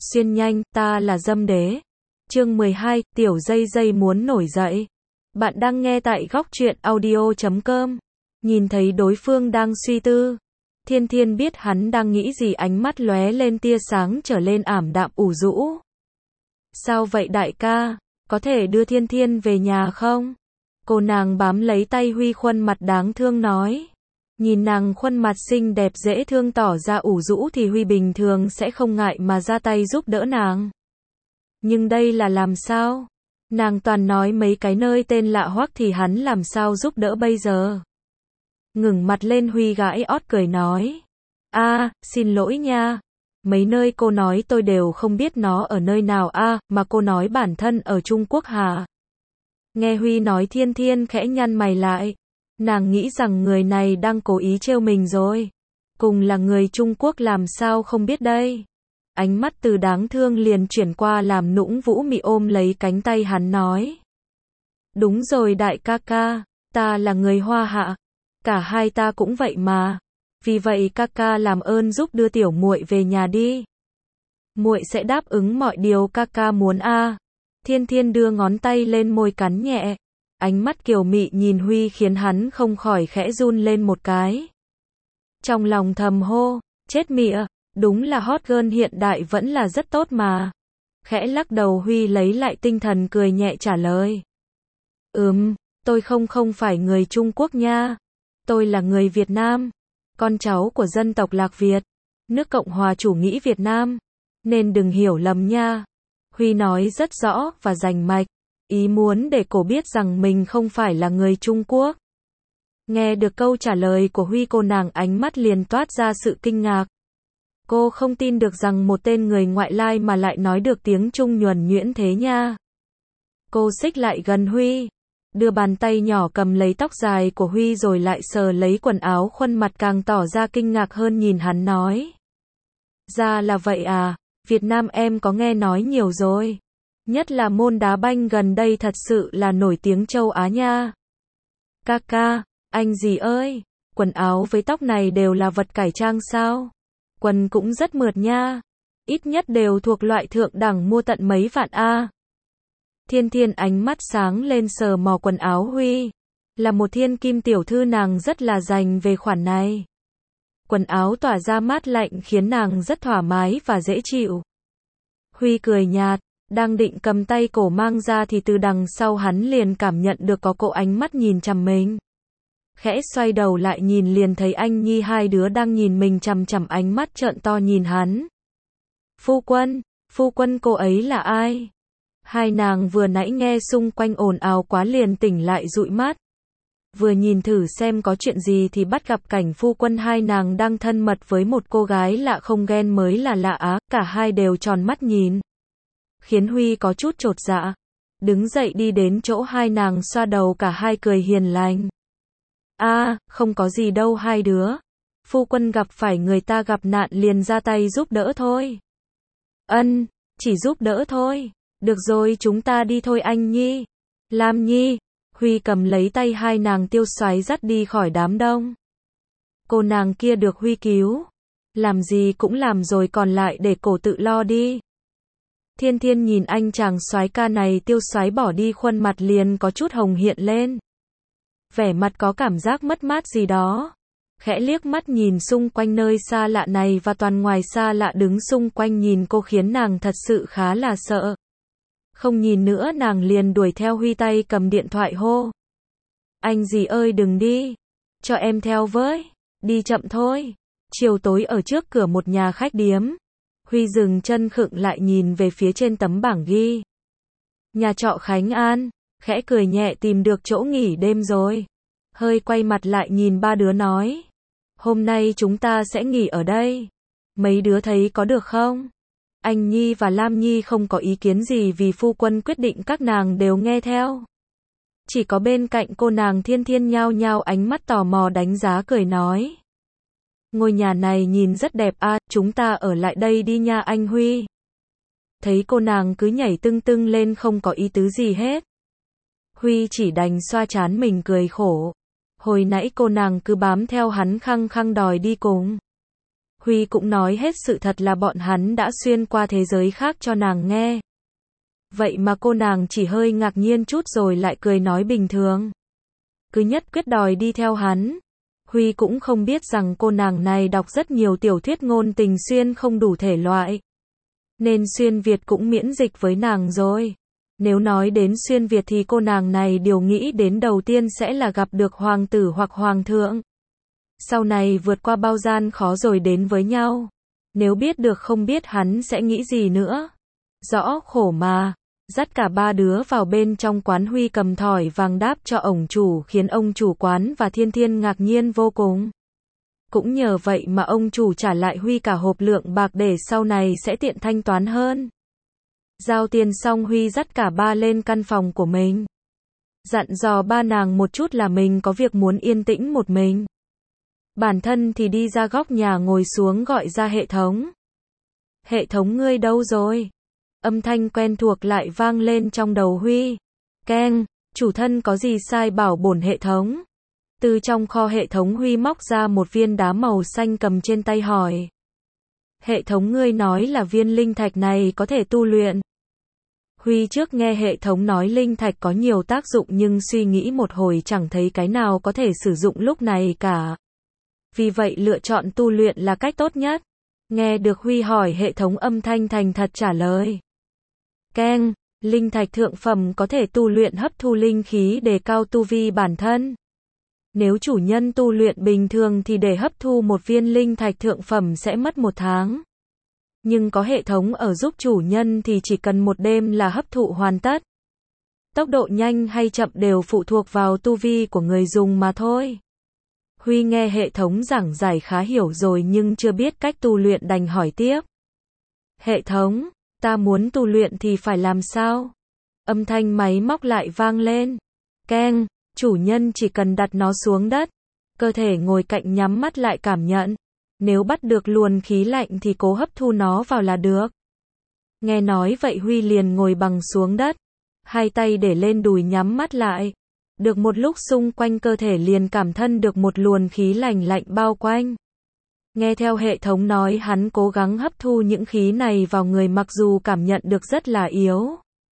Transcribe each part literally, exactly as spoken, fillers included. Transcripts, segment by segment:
Xuyên nhanh, ta là Dâm Đế. Chương mười hai, Tiểu Dây Dây muốn nổi dậy. Bạn đang nghe tại góc truyện audio chấm com. Nhìn thấy đối phương đang suy tư. Thiên Thiên biết hắn đang nghĩ gì, ánh mắt lóe lên tia sáng trở lên ảm đạm ủ rũ. Sao vậy đại ca? Có thể đưa Thiên Thiên về nhà không? Cô nàng bám lấy tay Huy, khuôn mặt đáng thương nói. Nhìn nàng khuôn mặt xinh đẹp dễ thương tỏ ra ủ rũ thì Huy bình thường sẽ không ngại mà ra tay giúp đỡ nàng. Nhưng đây là làm sao? Nàng toàn nói mấy cái nơi tên lạ hoắc thì hắn làm sao giúp đỡ bây giờ? Ngừng mặt lên, Huy gãi ót cười nói. A, à, xin lỗi nha. Mấy nơi cô nói tôi đều không biết nó ở nơi nào a, à, mà cô nói bản thân ở Trung Quốc hả? Nghe Huy nói, Thiên Thiên khẽ nhăn mày lại. Nàng nghĩ rằng người này đang cố ý trêu mình rồi. Cùng là người Trung Quốc làm sao không biết đây. Ánh mắt từ đáng thương liền chuyển qua làm nũng vũ mị, ôm lấy cánh tay hắn nói. Đúng rồi đại ca ca, ta là người Hoa Hạ. Cả hai ta cũng vậy mà. Vì vậy ca ca làm ơn giúp đưa tiểu muội về nhà đi. Muội sẽ đáp ứng mọi điều ca ca muốn a. À. Thiên Thiên đưa ngón tay lên môi cắn nhẹ. Ánh mắt kiều mị nhìn Huy khiến hắn không khỏi khẽ run lên một cái. Trong lòng thầm hô, chết mịa, đúng là hot girl hiện đại vẫn là rất tốt mà. Khẽ lắc đầu, Huy lấy lại tinh thần cười nhẹ trả lời. Ừm, tôi không không phải người Trung Quốc nha. Tôi là người Việt Nam, con cháu của dân tộc Lạc Việt, nước Cộng hòa chủ nghĩa Việt Nam, nên đừng hiểu lầm nha. Huy nói rất rõ và rành mạch, ý muốn để cô biết rằng mình không phải là người Trung Quốc. Nghe được câu trả lời của Huy, cô nàng ánh mắt liền toát ra sự kinh ngạc. Cô không tin được rằng một tên người ngoại lai mà lại nói được tiếng Trung nhuần nhuyễn thế nha. Cô xích lại gần Huy, đưa bàn tay nhỏ cầm lấy tóc dài của Huy rồi lại sờ lấy quần áo, khuôn mặt càng tỏ ra kinh ngạc hơn, nhìn hắn nói. Ra là vậy à, Việt Nam em có nghe nói nhiều rồi. Nhất là môn đá banh gần đây thật sự là nổi tiếng châu Á nha. Ca ca, anh gì ơi, quần áo với tóc này đều là vật cải trang sao? Quần cũng rất mượt nha. Ít nhất đều thuộc loại thượng đẳng, mua tận mấy vạn a. Thiên Thiên ánh mắt sáng lên sờ mò quần áo Huy. Là một thiên kim tiểu thư, nàng rất là dành về khoản này. Quần áo tỏa ra mát lạnh khiến nàng rất thoải mái và dễ chịu. Huy cười nhạt, đang định cầm tay cổ mang ra thì từ đằng sau hắn liền cảm nhận được có cô ánh mắt nhìn chằm mình. Khẽ xoay đầu lại nhìn liền thấy anh Nhi hai đứa đang nhìn mình chằm chằm, ánh mắt trợn to nhìn hắn. Phu quân, phu quân, cô ấy là ai? Hai nàng vừa nãy nghe xung quanh ồn ào quá liền tỉnh lại dụi mắt. Vừa nhìn thử xem có chuyện gì thì bắt gặp cảnh phu quân hai nàng đang thân mật với một cô gái lạ, không ghen mới là lạ á, cả hai đều tròn mắt nhìn. Khiến Huy có chút chột dạ. Đứng dậy đi đến chỗ hai nàng xoa đầu, cả hai cười hiền lành. A, à, không có gì đâu hai đứa. Phu quân gặp phải người ta gặp nạn liền ra tay giúp đỡ thôi. Ân, chỉ giúp đỡ thôi. Được rồi, chúng ta đi thôi anh Nhi. Lam Nhi. Huy cầm lấy tay hai nàng tiêu xoáy dắt đi khỏi đám đông. Cô nàng kia được Huy cứu. Làm gì cũng làm rồi, còn lại để cổ tự lo đi. Thiên Thiên nhìn anh chàng soái ca này tiêu xoáy bỏ đi, khuôn mặt liền có chút hồng hiện lên. Vẻ mặt có cảm giác mất mát gì đó. Khẽ liếc mắt nhìn xung quanh nơi xa lạ này và toàn ngoài xa lạ đứng xung quanh nhìn cô khiến nàng thật sự khá là sợ. Không nhìn nữa, nàng liền đuổi theo Huy, tay cầm điện thoại hô. Anh gì ơi đừng đi. Cho em theo với. Đi chậm thôi. Chiều tối ở trước cửa một nhà khách điếm. Huy dừng chân khựng lại nhìn về phía trên tấm bảng ghi. Nhà trọ Khánh An. Khẽ cười nhẹ, tìm được chỗ nghỉ đêm rồi. Hơi quay mặt lại nhìn ba đứa nói. Hôm nay chúng ta sẽ nghỉ ở đây. Mấy đứa thấy có được không? Anh Nhi và Lam Nhi không có ý kiến gì vì phu quân quyết định các nàng đều nghe theo. Chỉ có bên cạnh cô nàng Thiên Thiên nhao nhao ánh mắt tò mò đánh giá, cười nói. Ngôi nhà này nhìn rất đẹp à, chúng ta ở lại đây đi nha anh Huy. Thấy cô nàng cứ nhảy tưng tưng lên không có ý tứ gì hết. Huy chỉ đành xoa trán mình cười khổ. Hồi nãy cô nàng cứ bám theo hắn khăng khăng đòi đi cùng. Huy cũng nói hết sự thật là bọn hắn đã xuyên qua thế giới khác cho nàng nghe. Vậy mà cô nàng chỉ hơi ngạc nhiên chút rồi lại cười nói bình thường. Cứ nhất quyết đòi đi theo hắn. Huy cũng không biết rằng cô nàng này đọc rất nhiều tiểu thuyết ngôn tình xuyên không đủ thể loại. Nên xuyên Việt cũng miễn dịch với nàng rồi. Nếu nói đến xuyên Việt thì cô nàng này điều nghĩ đến đầu tiên sẽ là gặp được hoàng tử hoặc hoàng thượng. Sau này vượt qua bao gian khó rồi đến với nhau. Nếu biết được không biết hắn sẽ nghĩ gì nữa. Rõ khổ mà. Dắt cả ba đứa vào bên trong quán, Huy cầm thỏi vàng đáp cho ổng chủ khiến ông chủ quán và Thiên Thiên ngạc nhiên vô cùng. Cũng nhờ vậy mà ông chủ trả lại Huy cả hộp lượng bạc để sau này sẽ tiện thanh toán hơn. Giao tiền xong Huy dắt cả ba lên căn phòng của mình. Dặn dò ba nàng một chút là mình có việc muốn yên tĩnh một mình. Bản thân thì đi ra góc nhà ngồi xuống gọi ra hệ thống. Hệ thống ngươi đâu rồi? Âm thanh quen thuộc lại vang lên trong đầu Huy. Keng, chủ thân có gì sai bảo bổn hệ thống. Từ trong kho hệ thống Huy móc ra một viên đá màu xanh cầm trên tay hỏi. Hệ thống ngươi nói là viên linh thạch này có thể tu luyện. Huy trước nghe hệ thống nói linh thạch có nhiều tác dụng nhưng suy nghĩ một hồi chẳng thấy cái nào có thể sử dụng lúc này cả. Vì vậy lựa chọn tu luyện là cách tốt nhất. Nghe được Huy hỏi hệ thống âm thanh thành thật trả lời. Keng, linh thạch thượng phẩm có thể tu luyện hấp thu linh khí để cao tu vi bản thân. Nếu chủ nhân tu luyện bình thường thì để hấp thu một viên linh thạch thượng phẩm sẽ mất một tháng. Nhưng có hệ thống ở giúp chủ nhân thì chỉ cần một đêm là hấp thụ hoàn tất. Tốc độ nhanh hay chậm đều phụ thuộc vào tu vi của người dùng mà thôi. Huy nghe hệ thống giảng giải khá hiểu rồi nhưng chưa biết cách tu luyện đành hỏi tiếp. Hệ thống, ta muốn tu luyện thì phải làm sao? Âm thanh máy móc lại vang lên. Keng, chủ nhân chỉ cần đặt nó xuống đất. Cơ thể ngồi cạnh nhắm mắt lại cảm nhận. Nếu bắt được luồng khí lạnh thì cố hấp thu nó vào là được. Nghe nói vậy Huy liền ngồi bằng xuống đất. Hai tay để lên đùi nhắm mắt lại. Được một lúc xung quanh cơ thể liền cảm thân được một luồng khí lạnh lạnh bao quanh. Nghe theo hệ thống nói hắn cố gắng hấp thu những khí này vào người mặc dù cảm nhận được rất là yếu.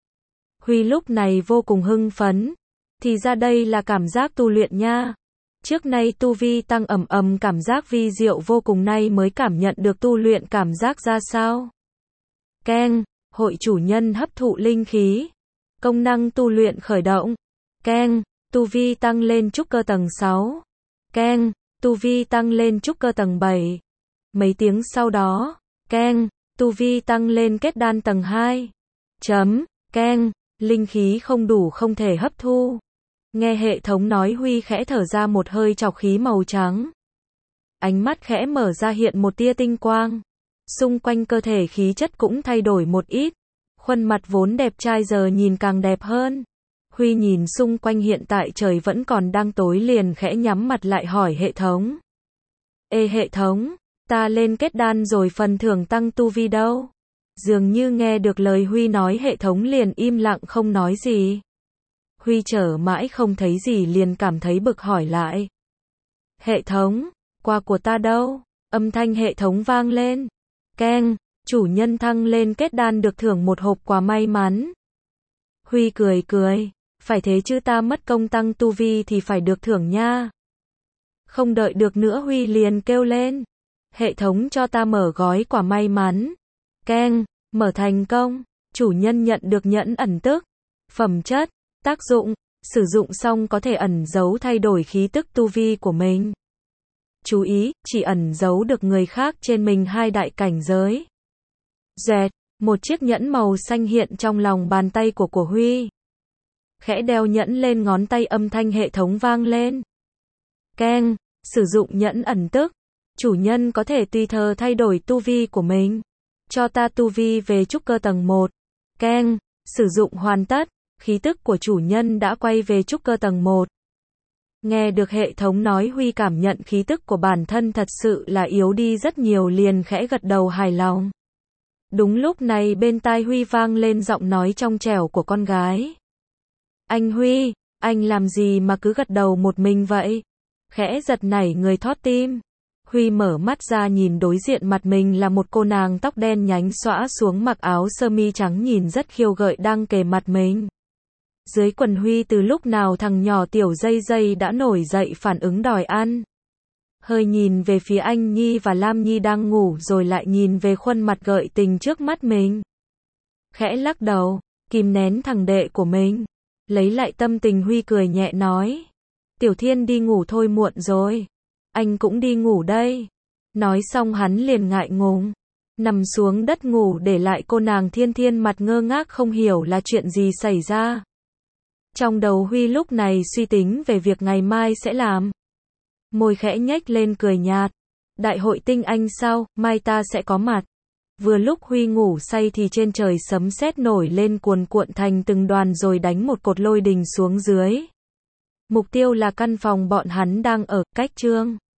Huy lúc này vô cùng hưng phấn. Thì ra đây là cảm giác tu luyện nha. Trước nay tu vi tăng ầm ầm cảm giác vi diệu vô cùng nay mới cảm nhận được tu luyện cảm giác ra sao. Keng, hội chủ nhân hấp thụ linh khí. Công năng tu luyện khởi động. Keng, tu vi tăng lên trúc cơ tầng sáu. Keng, tu vi tăng lên trúc cơ tầng bảy. Mấy tiếng sau đó, keng, tu vi tăng lên kết đan tầng hai. Chấm, keng, linh khí không đủ không thể hấp thu. Nghe hệ thống nói Huy khẽ thở ra một hơi trọc khí màu trắng. Ánh mắt khẽ mở ra hiện một tia tinh quang. Xung quanh cơ thể khí chất cũng thay đổi một ít. Khuôn mặt vốn đẹp trai giờ nhìn càng đẹp hơn. Huy nhìn xung quanh hiện tại trời vẫn còn đang tối liền khẽ nhắm mặt lại hỏi hệ thống. Ê hệ thống, ta lên kết đan rồi phần thưởng tăng tu vi đâu? Dường như nghe được lời Huy nói hệ thống liền im lặng không nói gì. Huy chờ mãi không thấy gì liền cảm thấy bực hỏi lại. Hệ thống, quà của ta đâu? Âm thanh hệ thống vang lên. Keng, chủ nhân thăng lên kết đan được thưởng một hộp quà may mắn. Huy cười cười. Phải thế chứ ta mất công tăng tu vi thì phải được thưởng nha. Không đợi được nữa Huy liền kêu lên. Hệ thống cho ta mở gói quà may mắn. Keng, mở thành công. Chủ nhân nhận được nhẫn ẩn tức. Phẩm chất, tác dụng, sử dụng xong có thể ẩn giấu thay đổi khí tức tu vi của mình. Chú ý, chỉ ẩn giấu được người khác trên mình hai đại cảnh giới. Dẹt, một chiếc nhẫn màu xanh hiện trong lòng bàn tay của của Huy. Khẽ đeo nhẫn lên ngón tay âm thanh hệ thống vang lên. Keng, sử dụng nhẫn ẩn tức. Chủ nhân có thể tùy thời thay đổi tu vi của mình. Cho ta tu vi về trúc cơ tầng một. Keng, sử dụng hoàn tất. Khí tức của chủ nhân đã quay về trúc cơ tầng một. Nghe được hệ thống nói Huy cảm nhận khí tức của bản thân thật sự là yếu đi rất nhiều liền khẽ gật đầu hài lòng. Đúng lúc này bên tai Huy vang lên giọng nói trong trẻo của con gái. Anh Huy, anh làm gì mà cứ gật đầu một mình vậy? Khẽ giật nảy người thót tim. Huy mở mắt ra nhìn đối diện mặt mình là một cô nàng tóc đen nhánh xõa xuống mặc áo sơ mi trắng nhìn rất khiêu gợi đang kề mặt mình. Dưới quần Huy từ lúc nào thằng nhỏ tiểu dây dây đã nổi dậy phản ứng đòi ăn. Hơi nhìn về phía anh Nhi và Lam Nhi đang ngủ rồi lại nhìn về khuôn mặt gợi tình trước mắt mình. Khẽ lắc đầu, kìm nén thằng đệ của mình. Lấy lại tâm tình Huy cười nhẹ nói. Tiểu Thiên đi ngủ thôi muộn rồi. Anh cũng đi ngủ đây. Nói xong hắn liền ngại ngùng. Nằm xuống đất ngủ để lại cô nàng Thiên Thiên mặt ngơ ngác không hiểu là chuyện gì xảy ra. Trong đầu Huy lúc này suy tính về việc ngày mai sẽ làm. Môi khẽ nhếch lên cười nhạt. Đại hội tinh anh sao, mai ta sẽ có mặt. Vừa lúc Huy ngủ say thì trên trời sấm sét nổi lên cuồn cuộn thành từng đoàn rồi đánh một cột lôi đình xuống dưới. Mục tiêu là căn phòng bọn hắn đang ở, cách Trương